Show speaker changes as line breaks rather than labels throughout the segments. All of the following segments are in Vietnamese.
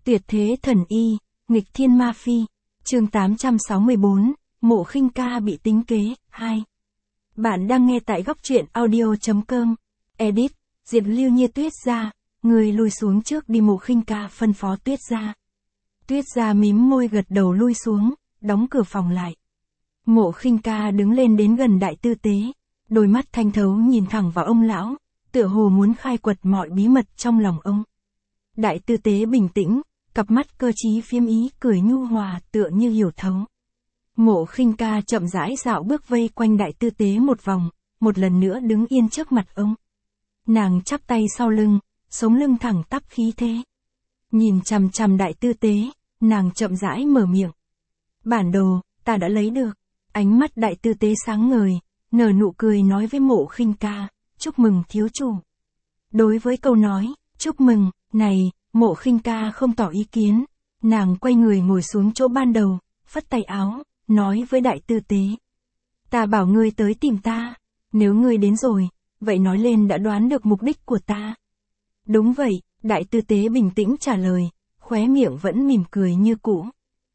Tuyệt thế thần y, nghịch thiên ma phi. Chương 864, Mộ Khinh Ca bị tính kế, 2. Bạn đang nghe tại góc truyện audio.com. Edit, Diệt Lưu Như Tuyết Gia, người lùi xuống trước đi. Mộ Khinh Ca phân phó Tuyết Gia. Tuyết Gia mím môi gật đầu lui xuống, đóng cửa phòng lại. Mộ Khinh Ca đứng lên đến gần Đại Tư Tế, đôi mắt thanh thấu nhìn thẳng vào ông lão, tựa hồ muốn khai quật mọi bí mật trong lòng ông. Đại Tư Tế bình tĩnh, cặp mắt cơ trí phiếm ý cười nhu hòa tựa như hiểu thấu. Mộ Khinh Ca chậm rãi dạo bước vây quanh Đại Tư Tế một vòng, một lần nữa đứng yên trước mặt ông. Nàng chắp tay sau lưng, sống lưng thẳng tắp khí thế. Nhìn chằm chằm Đại Tư Tế, nàng chậm rãi mở miệng. Bản đồ, ta đã lấy được. Ánh mắt Đại Tư Tế sáng ngời, nở nụ cười nói với Mộ Khinh Ca, chúc mừng thiếu chủ. Đối với câu nói, chúc mừng, này, Mộ Khinh Ca không tỏ ý kiến, nàng quay người ngồi xuống chỗ ban đầu, phất tay áo, nói với Đại Tư Tế. Ta bảo ngươi tới tìm ta, nếu ngươi đến rồi, vậy nói lên đã đoán được mục đích của ta. Đúng vậy, Đại Tư Tế bình tĩnh trả lời, khóe miệng vẫn mỉm cười như cũ.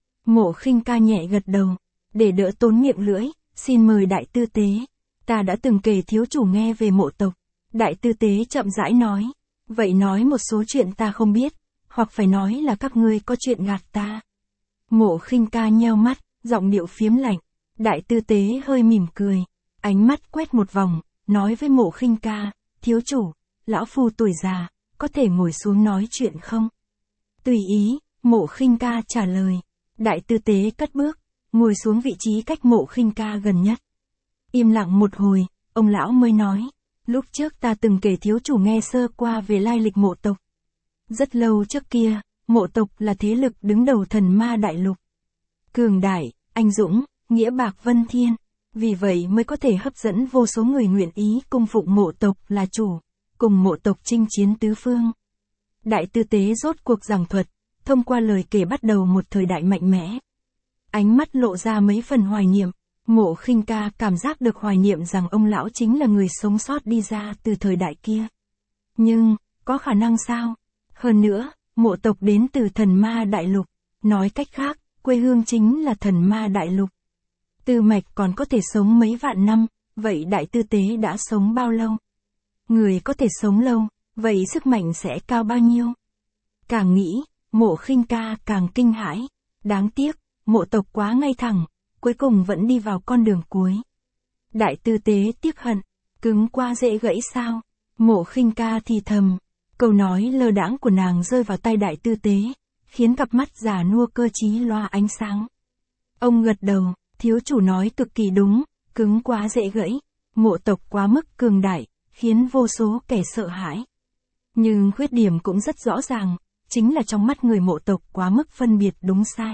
Mộ Khinh Ca nhẹ gật đầu, để đỡ tốn miệng lưỡi, xin mời Đại Tư Tế. Ta đã từng kể thiếu chủ nghe về mộ tộc. Đại Tư Tế chậm rãi nói, vậy nói một số chuyện ta không biết, hoặc phải nói là các ngươi có chuyện gạt ta. Mộ Khinh Ca nheo mắt, giọng điệu phiếm lạnh. Đại Tư Tế hơi mỉm cười, ánh mắt quét một vòng, nói với Mộ Khinh Ca, thiếu chủ, lão phu tuổi già, có thể ngồi xuống nói chuyện không? Tùy ý, Mộ Khinh Ca trả lời. Đại Tư Tế cất bước, ngồi xuống vị trí cách Mộ Khinh Ca gần nhất. Im lặng một hồi, ông lão mới nói, lúc trước ta từng kể thiếu chủ nghe sơ qua về lai lịch mộ tộc. Rất lâu trước kia, mộ tộc là thế lực đứng đầu thần ma đại lục. Cường đại, anh dũng, nghĩa bạc vân thiên, vì vậy mới có thể hấp dẫn vô số người nguyện ý cung phụng mộ tộc là chủ, cùng mộ tộc chinh chiến tứ phương. Đại Tư Tế rốt cuộc giảng thuật, thông qua lời kể bắt đầu một thời đại mạnh mẽ. Ánh mắt lộ ra mấy phần hoài niệm. Mộ Khinh Ca cảm giác được hoài niệm rằng ông lão chính là người sống sót đi ra từ thời đại kia. Nhưng, có khả năng sao? Hơn nữa, mộ tộc đến từ thần ma đại lục. Nói cách khác, quê hương chính là thần ma đại lục. Tư Mạch còn có thể sống mấy vạn năm, vậy Đại Tư Tế đã sống bao lâu? Người có thể sống lâu, vậy sức mạnh sẽ cao bao nhiêu? Càng nghĩ, Mộ Khinh Ca càng kinh hãi. Đáng tiếc, mộ tộc quá ngay thẳng, cuối cùng vẫn đi vào con đường cuối. Đại Tư Tế tiếc hận, cứng qua dễ gãy sao? Mộ Khinh Ca thì thầm, câu nói lơ đãng của nàng rơi vào tay Đại Tư Tế, khiến cặp mắt già nua cơ trí loa ánh sáng. Ông gật đầu, thiếu chủ nói cực kỳ đúng, cứng quá dễ gãy, mộ tộc quá mức cường đại, khiến vô số kẻ sợ hãi. Nhưng khuyết điểm cũng rất rõ ràng, chính là trong mắt người mộ tộc quá mức phân biệt đúng sai.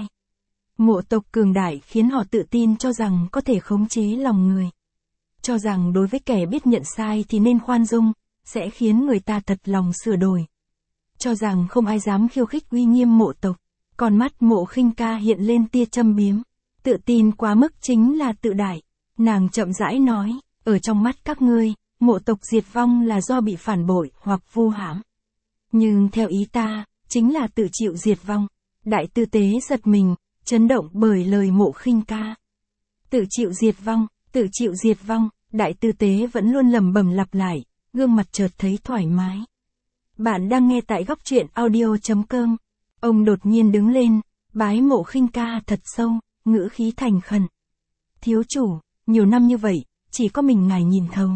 Mộ tộc cường đại khiến họ tự tin cho rằng có thể khống chế lòng người. Cho rằng đối với kẻ biết nhận sai thì nên khoan dung, sẽ khiến người ta thật lòng sửa đổi. Cho rằng không ai dám khiêu khích uy nghiêm mộ tộc. Còn mắt Mộ Khinh Ca hiện lên tia châm biếm. Tự tin quá mức chính là tự đại. Nàng chậm rãi nói, ở trong mắt các ngươi, mộ tộc diệt vong là do bị phản bội hoặc vu hãm. Nhưng theo ý ta, chính là tự chịu diệt vong. Đại Tư Tế giật mình, chấn động bởi lời Mộ Khinh Ca. Tự chịu diệt vong, tự chịu diệt vong, Đại Tư Tế vẫn luôn lẩm bẩm lặp lại, gương mặt chợt thấy thoải mái. Bạn đang nghe tại góc truyện audio.com. Ông đột nhiên đứng lên, bái Mộ Khinh Ca thật sâu, ngữ khí thành khẩn. Thiếu chủ, nhiều năm như vậy, chỉ có mình ngài nhìn thấu.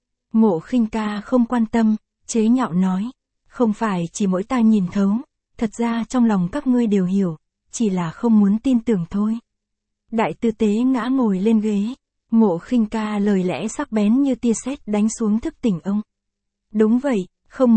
Mộ Khinh Ca không quan tâm, chế nhạo nói, không phải chỉ mỗi ta nhìn thấu, thật ra trong lòng các ngươi đều hiểu. Chỉ là không muốn tin tưởng thôi. Đại Tư Tế ngã ngồi lên ghế. Mộ Khinh Ca lời lẽ sắc bén như tia sét đánh xuống thức tỉnh ông. Đúng vậy, không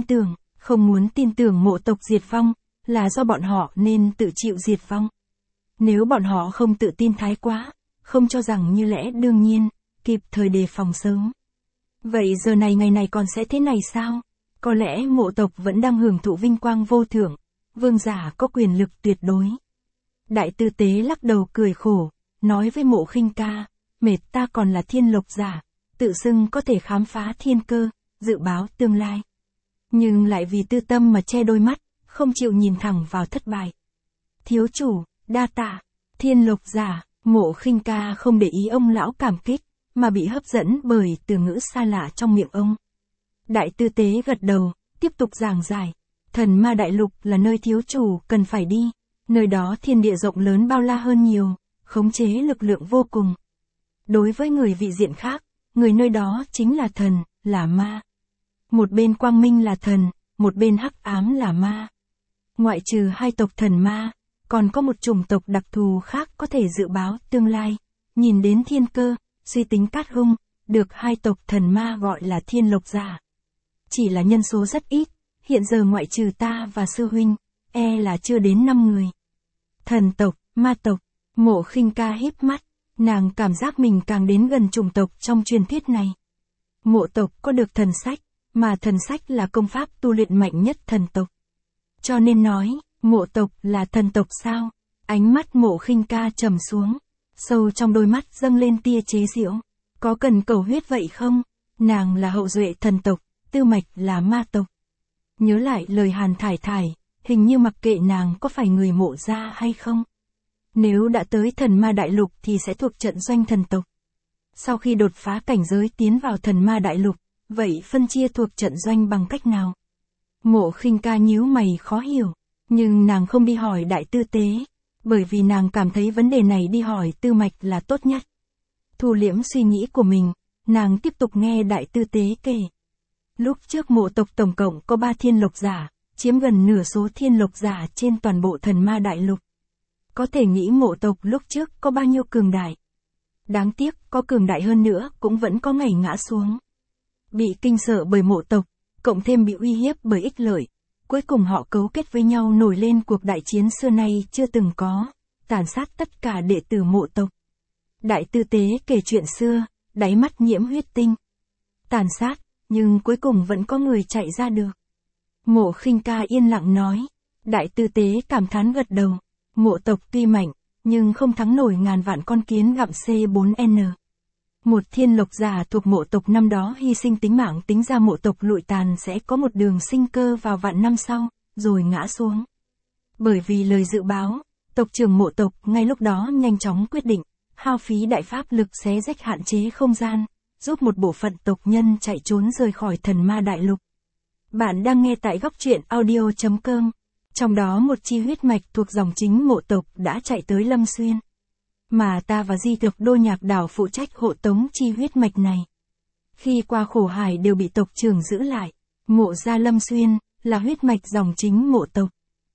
muốn tin tưởng mộ tộc diệt vong, là do bọn họ nên tự chịu diệt vong. Nếu bọn họ không tự tin thái quá, không cho rằng như lẽ đương nhiên, kịp thời đề phòng sớm. Vậy giờ này ngày này còn sẽ thế này sao? Có lẽ mộ tộc vẫn đang hưởng thụ vinh quang vô thượng. Vương giả có quyền lực tuyệt đối. Đại Tư Tế lắc đầu cười khổ, nói với Mộ Khinh Ca, mệt ta còn là thiên lộc giả, tự xưng có thể khám phá thiên cơ, dự báo tương lai. Nhưng lại vì tư tâm mà che đôi mắt, không chịu nhìn thẳng vào thất bại. Thiếu chủ, đa tạ. Thiên Lộc Giả, Mộ Khinh Ca không để ý ông lão cảm kích, mà bị hấp dẫn bởi từ ngữ xa lạ trong miệng ông. Đại tư tế gật đầu, tiếp tục giảng giải. Thần ma đại lục là nơi thiếu chủ cần phải đi. Nơi đó thiên địa rộng lớn bao la hơn nhiều, khống chế lực lượng vô cùng. Đối với người vị diện khác, người nơi đó chính là thần, là ma. Một bên quang minh là thần, một bên hắc ám là ma. Ngoại trừ hai tộc thần ma, còn có một chủng tộc đặc thù khác có thể dự báo tương lai, nhìn đến thiên cơ, suy tính cát hung, được hai tộc thần ma gọi là Thiên Lộc Giả. Chỉ là nhân số rất ít, hiện giờ ngoại trừ ta và sư huynh, là chưa đến 5 người. Thần tộc, ma tộc, Mộ Khinh Ca híp mắt, nàng cảm giác mình càng đến gần chủng tộc trong truyền thuyết này. Mộ tộc có được thần sách, mà thần sách là công pháp tu luyện mạnh nhất thần tộc. Cho nên nói, mộ tộc là thần tộc sao? Ánh mắt Mộ Khinh Ca trầm xuống, sâu trong đôi mắt dâng lên tia chế giễu. Có cần cầu huyết vậy không? Nàng là hậu duệ thần tộc, tư mạch là ma tộc. Nhớ lại lời Hàn Thải Thải, hình như mặc kệ nàng có phải người Mộ gia hay không. Nếu đã tới thần ma đại lục thì sẽ thuộc trận doanh thần tộc. Sau khi đột phá cảnh giới tiến vào thần ma đại lục, vậy phân chia thuộc trận doanh bằng cách nào? Mộ Khinh Ca nhíu mày khó hiểu, nhưng nàng không đi hỏi đại tư tế, bởi vì nàng cảm thấy vấn đề này đi hỏi tư mạch là tốt nhất. Thu liễm suy nghĩ của mình, nàng tiếp tục nghe đại tư tế kể. Lúc trước mộ tộc tổng cộng có 3 thiên lộc giả, chiếm gần nửa số thiên lộc giả trên toàn bộ thần ma đại lục. Có thể nghĩ mộ tộc lúc trước có bao nhiêu cường đại. Đáng tiếc, có cường đại hơn nữa cũng vẫn có ngày ngã xuống. Bị kinh sợ bởi mộ tộc, cộng thêm bị uy hiếp bởi ích lợi. Cuối cùng họ cấu kết với nhau nổi lên cuộc đại chiến xưa nay chưa từng có, tàn sát tất cả đệ tử mộ tộc. Đại tư tế kể chuyện xưa, đáy mắt nhiễm huyết tinh. Tàn sát, nhưng cuối cùng vẫn có người chạy ra được. Mộ Khinh Ca yên lặng nói. Đại tư tế cảm thán gật đầu. Mộ tộc tuy mạnh, nhưng không thắng nổi ngàn vạn con kiến gặm C4N. Một thiên lộc giả thuộc mộ tộc năm đó hy sinh tính mạng tính ra mộ tộc lụi tàn sẽ có một đường sinh cơ vào vạn năm sau, rồi ngã xuống. Bởi vì lời dự báo, tộc trưởng mộ tộc ngay lúc đó nhanh chóng quyết định, hao phí đại pháp lực xé rách hạn chế không gian, giúp một bộ phận tộc nhân chạy trốn rời khỏi thần ma đại lục. Bạn đang nghe tại góc truyện audio.com. Trong đó một chi huyết mạch thuộc dòng chính mộ tộc đã chạy tới Lâm Xuyên. Mà ta và Di Thực Đô Nhạc Đảo phụ trách hộ tống chi huyết mạch này. Khi qua khổ hải đều bị tộc trưởng giữ lại. Mộ gia Lâm Xuyên, là huyết mạch dòng chính mộ tộc.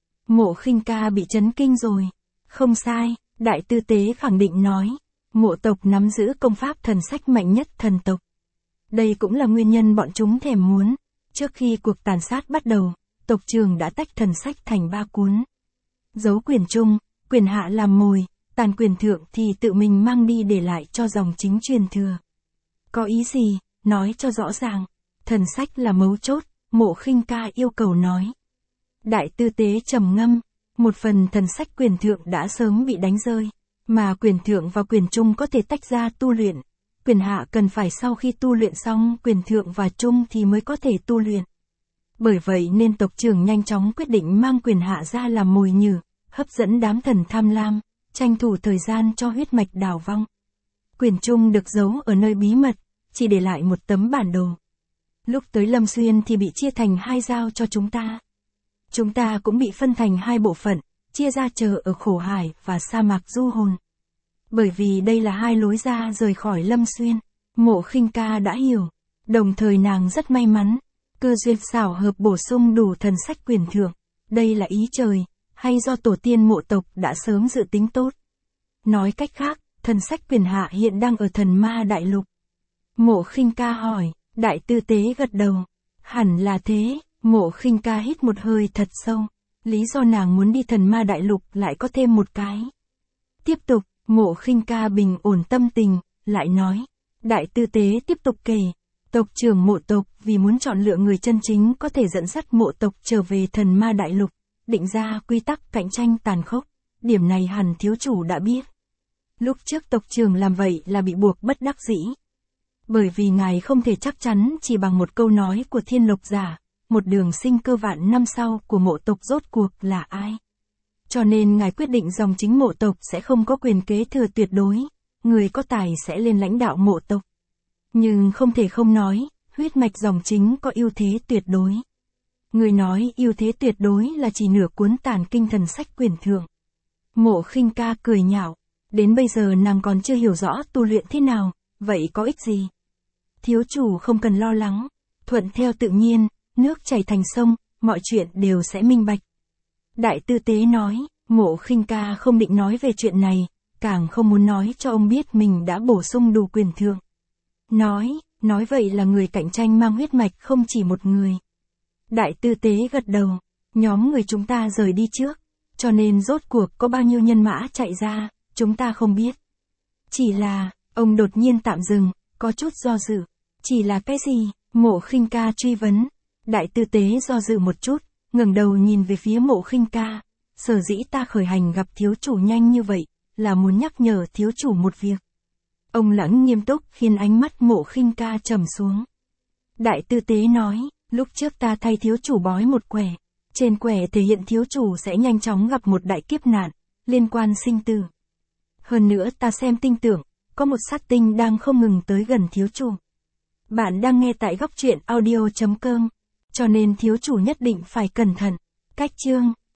Mộ Khinh Ca bị chấn kinh rồi. Không sai, đại tư tế khẳng định nói. Mộ tộc nắm giữ công pháp thần sách mạnh nhất thần tộc. Đây cũng là nguyên nhân bọn chúng thèm muốn. Trước khi cuộc tàn sát bắt đầu, tộc trưởng đã tách thần sách thành 3 cuốn. Giấu quyền trung, quyền hạ làm mồi, tàn quyền thượng thì tự mình mang đi để lại cho dòng chính truyền thừa. Có ý gì, nói cho rõ ràng. Thần sách là mấu chốt, Mộ Khinh Ca yêu cầu nói. Đại tư tế trầm ngâm, một phần thần sách quyền thượng đã sớm bị đánh rơi, mà quyền thượng và quyền trung có thể tách ra tu luyện. Quyền hạ cần phải sau khi tu luyện xong quyền thượng và trung thì mới có thể tu luyện. Bởi vậy nên tộc trưởng nhanh chóng quyết định mang quyền hạ ra làm mồi nhử, hấp dẫn đám thần tham lam, tranh thủ thời gian cho huyết mạch đào vong. Quyền trung được giấu ở nơi bí mật, chỉ để lại một tấm bản đồ. Lúc tới Lâm Xuyên thì bị chia thành 2 giao cho chúng ta. Chúng ta cũng bị phân thành 2 bộ phận, chia ra chờ ở khổ hải và sa mạc du hồn. Bởi vì đây là 2 lối ra rời khỏi Lâm Xuyên, Mộ Khinh Ca đã hiểu. Đồng thời nàng rất may mắn, cơ duyên xảo hợp bổ sung đủ thần sách quyền thượng. Đây là ý trời, hay do tổ tiên mộ tộc đã sớm dự tính tốt. Nói cách khác, thần sách quyền hạ hiện đang ở thần ma đại lục. Mộ Khinh Ca hỏi, đại tư tế gật đầu. Hẳn là thế, Mộ Khinh Ca hít một hơi thật sâu. Lý do nàng muốn đi thần ma đại lục lại có thêm một cái. Tiếp tục, Mộ Khinh Ca bình ổn tâm tình, lại nói. Đại tư tế tiếp tục kể. Tộc trưởng mộ tộc vì muốn chọn lựa người chân chính có thể dẫn dắt mộ tộc trở về thần ma đại lục, định ra quy tắc cạnh tranh tàn khốc. Điểm này hẳn thiếu chủ đã biết. Lúc trước tộc trưởng làm vậy là bị buộc bất đắc dĩ. Bởi vì ngài không thể chắc chắn chỉ bằng một câu nói của thiên lộc giả, một đường sinh cơ vạn năm sau của mộ tộc rốt cuộc là ai. Cho nên ngài quyết định dòng chính mộ tộc sẽ không có quyền kế thừa tuyệt đối, người có tài sẽ lên lãnh đạo mộ tộc. Nhưng không thể không nói, huyết mạch dòng chính có ưu thế tuyệt đối. Người nói ưu thế tuyệt đối là chỉ nửa cuốn tản kinh thần sách quyền thượng. Mộ Khinh Ca cười nhạo, đến bây giờ nàng còn chưa hiểu rõ tu luyện thế nào, vậy có ích gì? Thiếu chủ không cần lo lắng, thuận theo tự nhiên, nước chảy thành sông, mọi chuyện đều sẽ minh bạch. Đại tư tế nói, Mộ Khinh Ca không định nói về chuyện này, càng không muốn nói cho ông biết mình đã bổ sung đủ quyền thượng. Nói vậy là người cạnh tranh mang huyết mạch không chỉ một người. Đại tư tế gật đầu, nhóm người chúng ta rời đi trước, cho nên rốt cuộc có bao nhiêu nhân mã chạy ra, chúng ta không biết. Chỉ là, ông đột nhiên tạm dừng, có chút do dự. Chỉ là cái gì? Mộ Khinh Ca truy vấn. Đại tư tế do dự một chút, ngẩng đầu nhìn về phía Mộ Khinh Ca. Sở dĩ ta khởi hành gặp thiếu chủ nhanh như vậy, là muốn nhắc nhở thiếu chủ một việc. Ông Lãng nghiêm túc khiến ánh mắt Mộ Khinh Ca trầm xuống. Đại tư tế nói, lúc trước ta thay thiếu chủ bói một quẻ. Trên quẻ thể hiện thiếu chủ sẽ nhanh chóng gặp một đại kiếp nạn, liên quan sinh tử. Hơn nữa ta xem tinh tưởng, có một sát tinh đang không ngừng tới gần thiếu chủ. Bạn đang nghe tại góc truyện audio.com, cho nên thiếu chủ nhất định phải cẩn thận. Cách chương